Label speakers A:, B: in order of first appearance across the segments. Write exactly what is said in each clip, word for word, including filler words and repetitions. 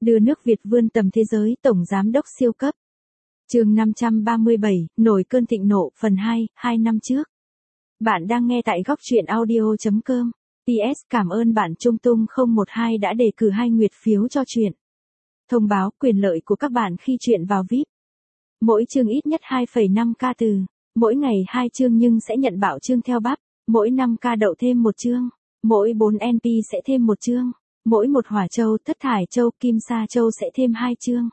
A: Đưa nước Việt vươn tầm thế giới, Tổng Giám đốc siêu cấp. Chương năm trăm ba mươi bảy, nổi cơn thịnh nộ, phần hai, hai năm trước. Bạn đang nghe tại góc truyện audio chấm com. pê ét Cảm ơn bạn Trung Tung không một hai đã đề cử hai nguyệt phiếu cho truyện. Thông báo quyền lợi của các bạn khi truyện vào vi ai pi. Mỗi chương ít nhất hai phẩy năm k từ. Mỗi ngày hai chương nhưng sẽ nhận bảo chương theo bắp. Mỗi năm k đậu thêm một chương. Mỗi bốn en pê sẽ thêm một chương. Mỗi một hỏa châu, thất thải châu, kim sa châu sẽ thêm hai chương.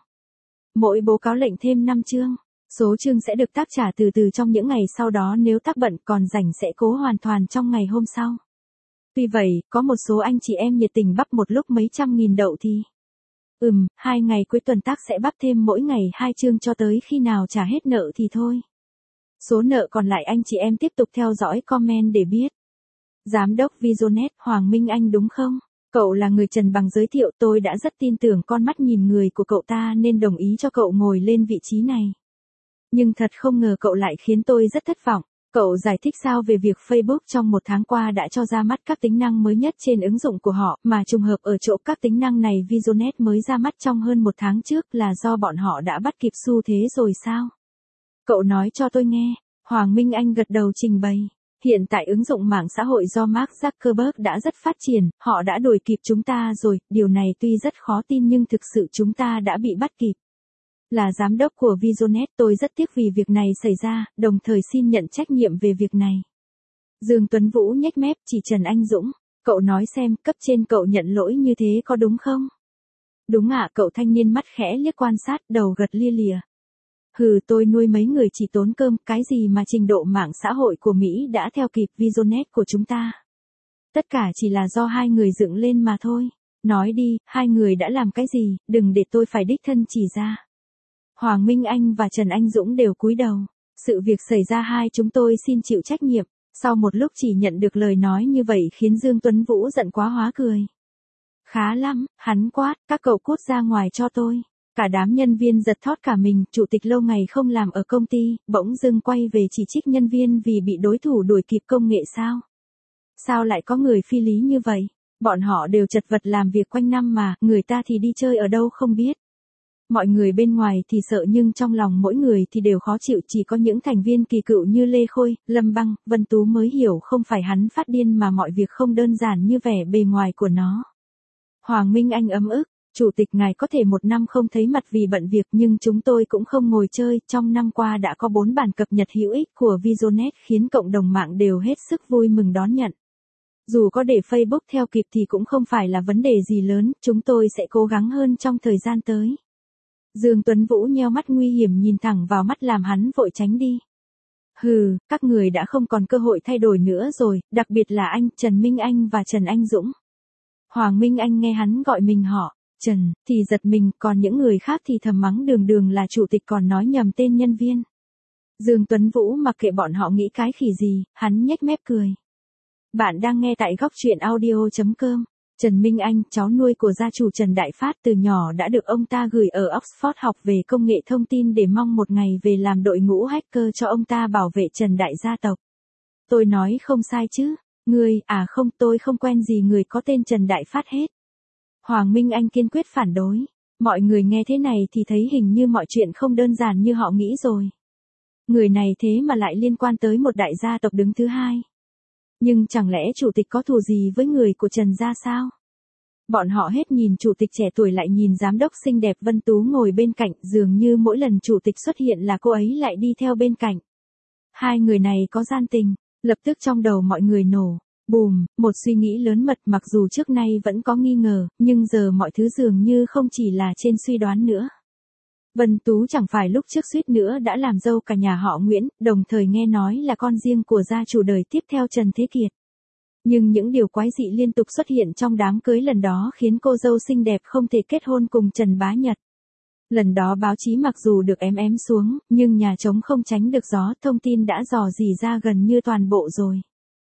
A: Mỗi bố cáo lệnh thêm năm chương. Số chương sẽ được tác trả từ từ trong những ngày sau đó, nếu tác bận còn rảnh sẽ cố hoàn toàn trong ngày hôm sau. Tuy vậy, có một số anh chị em nhiệt tình bắp một lúc mấy trăm nghìn đậu thì. Ừm, hai ngày cuối tuần tác sẽ bắp thêm mỗi ngày hai chương cho tới khi nào trả hết nợ thì thôi. Số nợ còn lại anh chị em tiếp tục theo dõi comment để biết. Giám đốc Visionet, Hoàng Minh Anh đúng không? Cậu là người Trần Bằng giới thiệu, tôi đã rất tin tưởng con mắt nhìn người của cậu ta nên đồng ý cho cậu ngồi lên vị trí này. Nhưng thật không ngờ cậu lại khiến tôi rất thất vọng. Cậu giải thích sao về việc Facebook trong một tháng qua đã cho ra mắt các tính năng mới nhất trên ứng dụng của họ, mà trùng hợp ở chỗ các tính năng này Visionet mới ra mắt trong hơn một tháng trước, là do bọn họ đã bắt kịp xu thế rồi sao? Cậu nói cho tôi nghe. Hoàng Minh Anh gật đầu trình bày. Hiện tại ứng dụng mạng xã hội do Mark Zuckerberg đã rất phát triển, họ đã đuổi kịp chúng ta rồi, điều này tuy rất khó tin nhưng thực sự chúng ta đã bị bắt kịp. Là giám đốc của Visionet, tôi rất tiếc vì việc này xảy ra, đồng thời xin nhận trách nhiệm về việc này. Dương Tuấn Vũ nhếch mép chỉ Trần Anh Dũng, cậu nói xem, cấp trên cậu nhận lỗi như thế có đúng không? Đúng ạ, cậu thanh niên mắt khẽ liếc quan sát, đầu gật lia lịa. Hừ, tôi nuôi mấy người chỉ tốn cơm, cái gì mà trình độ mạng xã hội của Mỹ đã theo kịp Visionet của chúng ta. Tất cả chỉ là do hai người dựng lên mà thôi. Nói đi, hai người đã làm cái gì, đừng để tôi phải đích thân chỉ ra. Hoàng Minh Anh và Trần Anh Dũng đều cúi đầu. Sự việc xảy ra hai chúng tôi xin chịu trách nhiệm. Sau một lúc chỉ nhận được lời nói như vậy khiến Dương Tuấn Vũ giận quá hóa cười. Khá lắm, hắn quát, các cậu cút ra ngoài cho tôi. Cả đám nhân viên giật thót cả mình, chủ tịch lâu ngày không làm ở công ty, bỗng dưng quay về chỉ trích nhân viên vì bị đối thủ đuổi kịp công nghệ sao? Sao lại có người phi lý như vậy? Bọn họ đều chật vật làm việc quanh năm mà, người ta thì đi chơi ở đâu không biết. Mọi người bên ngoài thì sợ nhưng trong lòng mỗi người thì đều khó chịu, chỉ có những thành viên kỳ cựu như Lê Khôi, Lâm Băng, Vân Tú mới hiểu không phải hắn phát điên mà mọi việc không đơn giản như vẻ bề ngoài của nó. Hoàng Minh Anh ấm ức. Chủ tịch ngài có thể một năm không thấy mặt vì bận việc nhưng chúng tôi cũng không ngồi chơi, trong năm qua đã có bốn bản cập nhật hữu ích của Visionet khiến cộng đồng mạng đều hết sức vui mừng đón nhận. Dù có để Facebook theo kịp thì cũng không phải là vấn đề gì lớn, chúng tôi sẽ cố gắng hơn trong thời gian tới. Dương Tuấn Vũ nheo mắt nguy hiểm nhìn thẳng vào mắt làm hắn vội tránh đi. Hừ, các người đã không còn cơ hội thay đổi nữa rồi, đặc biệt là anh, Trần Minh Anh và Trần Anh Dũng. Hoàng Minh Anh nghe hắn gọi mình họ Trần, thì giật mình, còn những người khác thì thầm mắng đường đường là chủ tịch còn nói nhầm tên nhân viên. Dương Tuấn Vũ mặc kệ bọn họ nghĩ cái khỉ gì, hắn nhếch mép cười. Bạn đang nghe tại góc truyện audio chấm com. Trần Minh Anh, cháu nuôi của gia chủ Trần Đại Phát, từ nhỏ đã được ông ta gửi ở Oxford học về công nghệ thông tin để mong một ngày về làm đội ngũ hacker cho ông ta bảo vệ Trần Đại gia tộc. Tôi nói không sai chứ? Người, à không, tôi không quen gì người có tên Trần Đại Phát hết. Hoàng Minh Anh kiên quyết phản đối. Mọi người nghe thế này thì thấy hình như mọi chuyện không đơn giản như họ nghĩ rồi. Người này thế mà lại liên quan tới một đại gia tộc đứng thứ hai. Nhưng chẳng lẽ chủ tịch có thù gì với người của Trần gia sao? Bọn họ hết nhìn chủ tịch trẻ tuổi lại nhìn giám đốc xinh đẹp Vân Tú ngồi bên cạnh, dường như mỗi lần chủ tịch xuất hiện là cô ấy lại đi theo bên cạnh. Hai người này có gian tình, lập tức trong đầu mọi người nổ. Bùm, một suy nghĩ lớn mật, mặc dù trước nay vẫn có nghi ngờ, nhưng giờ mọi thứ dường như không chỉ là trên suy đoán nữa. Vân Tú chẳng phải lúc trước suýt nữa đã làm dâu cả nhà họ Nguyễn, đồng thời nghe nói là con riêng của gia chủ đời tiếp theo Trần Thế Kiệt. Nhưng những điều quái dị liên tục xuất hiện trong đám cưới lần đó khiến cô dâu xinh đẹp không thể kết hôn cùng Trần Bá Nhật. Lần đó báo chí mặc dù được ém ém xuống, nhưng nhà trống không tránh được gió, thông tin đã rò rỉ ra gần như toàn bộ rồi.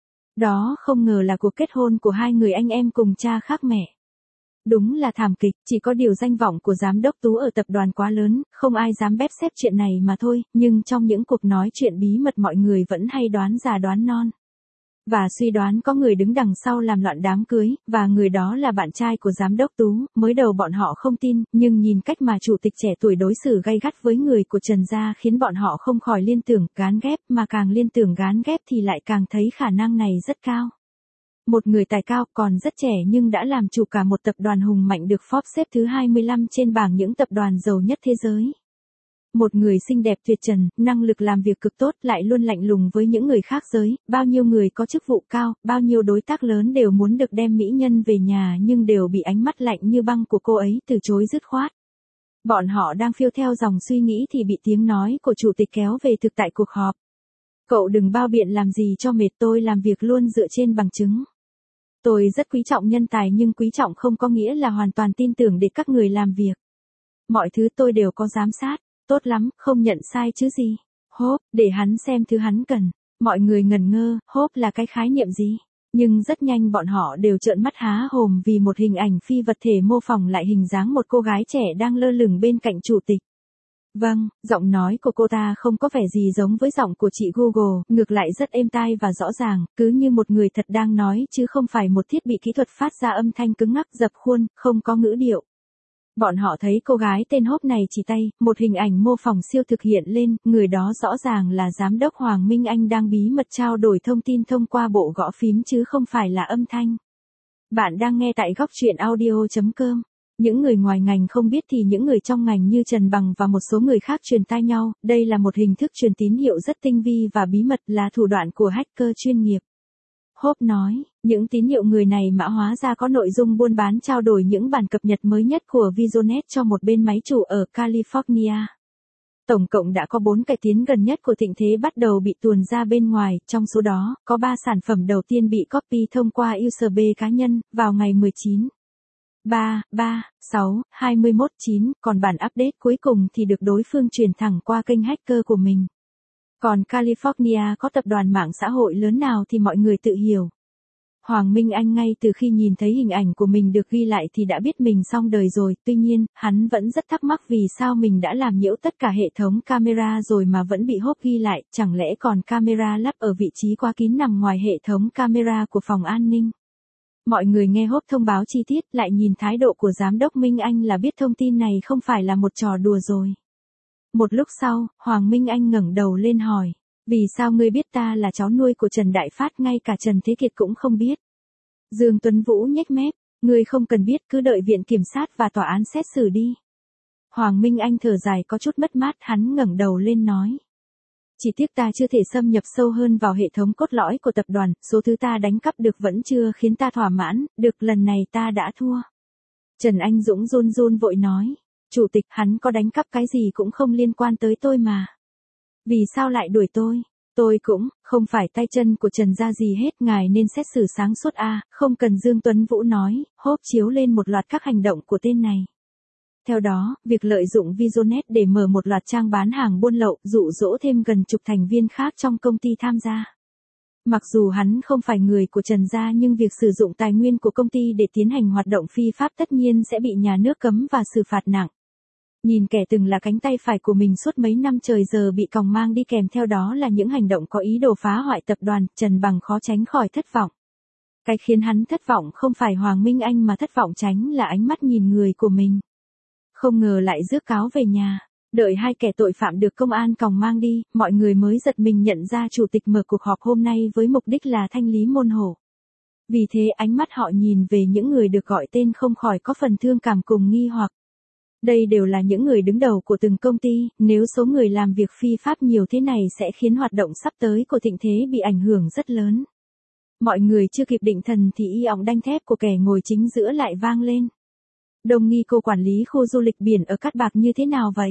A: Đó không ngờ là cuộc kết hôn của hai người anh em cùng cha khác mẹ. Đúng là thảm kịch, chỉ có điều danh vọng của giám đốc Tú ở tập đoàn quá lớn, không ai dám bép xép chuyện này mà thôi, nhưng trong những cuộc nói chuyện bí mật mọi người vẫn hay đoán già đoán non. Và suy đoán có người đứng đằng sau làm loạn đám cưới, và người đó là bạn trai của giám đốc Tú. Mới đầu bọn họ không tin, nhưng nhìn cách mà chủ tịch trẻ tuổi đối xử gay gắt với người của Trần gia khiến bọn họ không khỏi liên tưởng gán ghép, mà càng liên tưởng gán ghép thì lại càng thấy khả năng này rất cao. Một người tài cao còn rất trẻ nhưng đã làm chủ cả một tập đoàn hùng mạnh được Forbes xếp thứ hai mươi lăm trên bảng những tập đoàn giàu nhất thế giới. Một người xinh đẹp tuyệt trần, năng lực làm việc cực tốt lại luôn lạnh lùng với những người khác giới, bao nhiêu người có chức vụ cao, bao nhiêu đối tác lớn đều muốn được đem mỹ nhân về nhà nhưng đều bị ánh mắt lạnh như băng của cô ấy từ chối dứt khoát. Bọn họ đang phiêu theo dòng suy nghĩ thì bị tiếng nói của chủ tịch kéo về thực tại cuộc họp. Cậu đừng bao biện làm gì cho mệt, tôi làm việc luôn dựa trên bằng chứng. Tôi rất quý trọng nhân tài nhưng quý trọng không có nghĩa là hoàn toàn tin tưởng để các người làm việc. Mọi thứ tôi đều có giám sát. Tốt lắm, không nhận sai chứ gì. Hốp, để hắn xem thứ hắn cần. Mọi người ngần ngơ, hốp là cái khái niệm gì? Nhưng rất nhanh bọn họ đều trợn mắt há hồn vì một hình ảnh phi vật thể mô phỏng lại hình dáng một cô gái trẻ đang lơ lửng bên cạnh chủ tịch. Vâng, giọng nói của cô ta không có vẻ gì giống với giọng của chị Google, ngược lại rất êm tai và rõ ràng, cứ như một người thật đang nói chứ không phải một thiết bị kỹ thuật phát ra âm thanh cứng ngắc dập khuôn, không có ngữ điệu. Bọn họ thấy cô gái tên Hốp này chỉ tay, một hình ảnh mô phỏng siêu thực hiện lên, người đó rõ ràng là giám đốc Hoàng Minh Anh đang bí mật trao đổi thông tin thông qua bộ gõ phím chứ không phải là âm thanh. Bạn đang nghe tại góc truyện audio chấm com. Những người ngoài ngành không biết thì những người trong ngành như Trần Bằng và một số người khác truyền tai nhau, đây là một hình thức truyền tín hiệu rất tinh vi và bí mật, là thủ đoạn của hacker chuyên nghiệp. Hốp nói, những tín hiệu người này mã hóa ra có nội dung buôn bán trao đổi những bản cập nhật mới nhất của Visionet cho một bên máy chủ ở California. Tổng cộng đã có bốn cải tiến gần nhất của thịnh thế bắt đầu bị tuồn ra bên ngoài, trong số đó, có ba sản phẩm đầu tiên bị copy thông qua u ét bê cá nhân, vào ngày mười chín ba ba sáu hai mươi mốt chín, còn bản update cuối cùng thì được đối phương truyền thẳng qua kênh hacker của mình. Còn California có tập đoàn mạng xã hội lớn nào thì mọi người tự hiểu. Hoàng Minh Anh ngay từ khi nhìn thấy hình ảnh của mình được ghi lại thì đã biết mình xong đời rồi, tuy nhiên, hắn vẫn rất thắc mắc vì sao mình đã làm nhiễu tất cả hệ thống camera rồi mà vẫn bị Hốp ghi lại, chẳng lẽ còn camera lắp ở vị trí quá kín nằm ngoài hệ thống camera của phòng an ninh. Mọi người nghe Hốp thông báo chi tiết lại nhìn thái độ của giám đốc Minh Anh là biết thông tin này không phải là một trò đùa rồi. Một lúc sau, Hoàng Minh Anh ngẩng đầu lên hỏi, vì sao ngươi biết ta là cháu nuôi của Trần Đại Phát, ngay cả Trần Thế Kiệt cũng không biết. Dương Tuấn Vũ nhếch mép, ngươi không cần biết, cứ đợi viện kiểm sát và tòa án xét xử đi. Hoàng Minh Anh thở dài có chút mất mát, hắn ngẩng đầu lên nói. Chỉ tiếc ta chưa thể xâm nhập sâu hơn vào hệ thống cốt lõi của tập đoàn, số thứ ta đánh cắp được vẫn chưa khiến ta thỏa mãn, được lần này ta đã thua. Trần Anh Dũng run run vội nói. Chủ tịch, hắn có đánh cắp cái gì cũng không liên quan tới tôi mà. Vì sao lại đuổi tôi? Tôi cũng, không phải tay chân của Trần gia gì hết, ngài nên xét xử sáng suốt a, à, không cần. Dương Tuấn Vũ nói, Hốp chiếu lên một loạt các hành động của tên này. Theo đó, việc lợi dụng Visionet để mở một loạt trang bán hàng buôn lậu, dụ dỗ thêm gần chục thành viên khác trong công ty tham gia. Mặc dù hắn không phải người của Trần gia nhưng việc sử dụng tài nguyên của công ty để tiến hành hoạt động phi pháp tất nhiên sẽ bị nhà nước cấm và xử phạt nặng. Nhìn kẻ từng là cánh tay phải của mình suốt mấy năm trời giờ bị còng mang đi kèm theo đó là những hành động có ý đồ phá hoại tập đoàn, Trần Bằng khó tránh khỏi thất vọng. Cái khiến hắn thất vọng không phải Hoàng Minh Anh mà thất vọng tránh là ánh mắt nhìn người của mình. Không ngờ lại rước cáo về nhà. Đợi hai kẻ tội phạm được công an còng mang đi, mọi người mới giật mình nhận ra chủ tịch mở cuộc họp hôm nay với mục đích là thanh lý môn hộ. Vì thế ánh mắt họ nhìn về những người được gọi tên không khỏi có phần thương cảm cùng nghi hoặc. Đây đều là những người đứng đầu của từng công ty, nếu số người làm việc phi pháp nhiều thế này sẽ khiến hoạt động sắp tới của thịnh thế bị ảnh hưởng rất lớn. Mọi người chưa kịp định thần thì y ọng đanh thép của kẻ ngồi chính giữa lại vang lên. Đồng nghi cô quản lý khu du lịch biển ở Cát Bạc như thế nào vậy?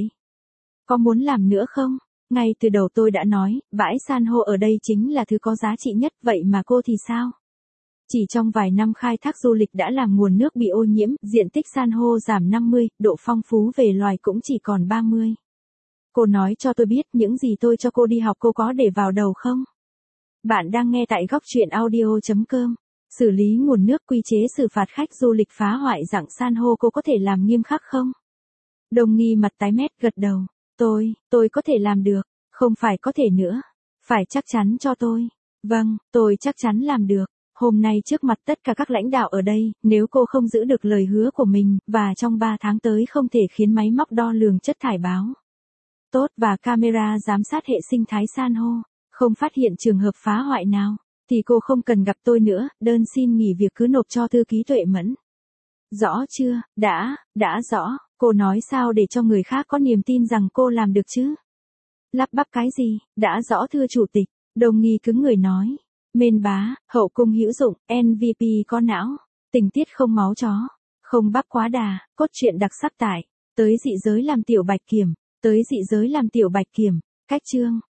A: Có muốn làm nữa không? Ngay từ đầu tôi đã nói, bãi san hô ở đây chính là thứ có giá trị nhất, vậy mà cô thì sao? Chỉ trong vài năm khai thác du lịch đã làm nguồn nước bị ô nhiễm, diện tích san hô giảm năm mươi, độ phong phú về loài cũng chỉ còn ba mươi. Cô nói cho tôi biết những gì tôi cho cô đi học cô có để vào đầu không? Bạn đang nghe tại góc truyện audio chấm com. Xử lý nguồn nước, quy chế xử phạt khách du lịch phá hoại dạng san hô cô có thể làm nghiêm khắc không? Đồng nghi mặt tái mét gật đầu. Tôi, tôi có thể làm được. Không phải có thể nữa. Phải chắc chắn cho tôi. Vâng, tôi chắc chắn làm được. Hôm nay trước mặt tất cả các lãnh đạo ở đây, nếu cô không giữ được lời hứa của mình, và trong ba tháng tới không thể khiến máy móc đo lường chất thải báo tốt và camera giám sát hệ sinh thái san hô, không phát hiện trường hợp phá hoại nào, thì cô không cần gặp tôi nữa, đơn xin nghỉ việc cứ nộp cho thư ký Tuệ Mẫn. Rõ chưa? Đã, đã rõ, cô nói sao để cho người khác có niềm tin rằng cô làm được chứ? Lắp bắp cái gì? Đã rõ thưa chủ tịch, Đồng Nghi cứng người nói. Mên bá, hậu cung hữu dụng, em vê pê có não, tình tiết không máu chó, không bắp quá đà, cốt truyện đặc sắc tại, tới dị giới làm tiểu bạch kiểm, tới dị giới làm tiểu bạch kiểm, cách chương.